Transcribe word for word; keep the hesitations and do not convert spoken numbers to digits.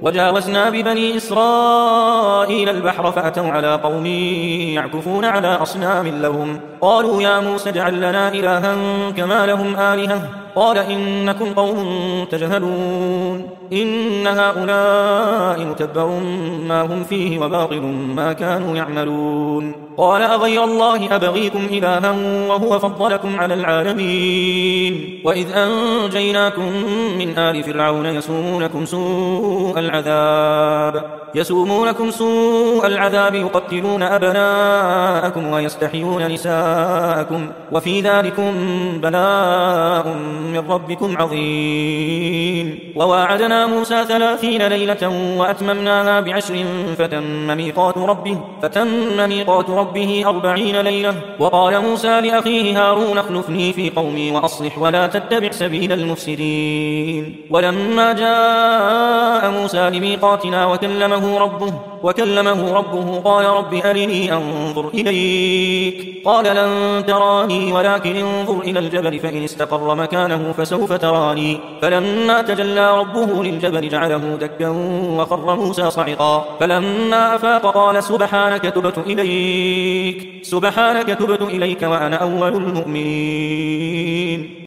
وجاوزنا ببني إسرائيل البحر فأتوا على قوم يعكفون على أصنام لهم قالوا يا موسى اجعل لنا إلها كما لهم آلهة قال إنكم قوم تجهلون إن هؤلاء متبر ما هم فيه وباطل ما كانوا يعملون قال أغير الله أبغيكم إلها وهو فضلكم على العالمين وإذ أنجيناكم من آل فرعون يسومونكم سوء العذاب يسومونكم سوء العذاب يقتلون أبناءكم ويستحيون نساءكم وفي ذلكم بلاء من ربكم عظيم وواعدنا موسى ثلاثين ليلة وأتممناها بعشر فتم ميقات ربه فتم ميقات ربه أربعين ليلة وقال موسى لأخيه هارون اخلفني في قومي وأصلح ولا تتبع سبيل المفسدين ولما جاء موسى لميقاتنا وكلمه ربه وكلمه ربه قال رب أرني أنظر إليك قال لن تراني ولكن انظر إلى الجبل فإن استقر مكانه فسوف تراني فلما تجلى ربه للجبل جعله دكا وخر موسى صعقا فلما أفاق قال سبحانك تبت إليك سبحانك تبت إليك وأنا أول المؤمنين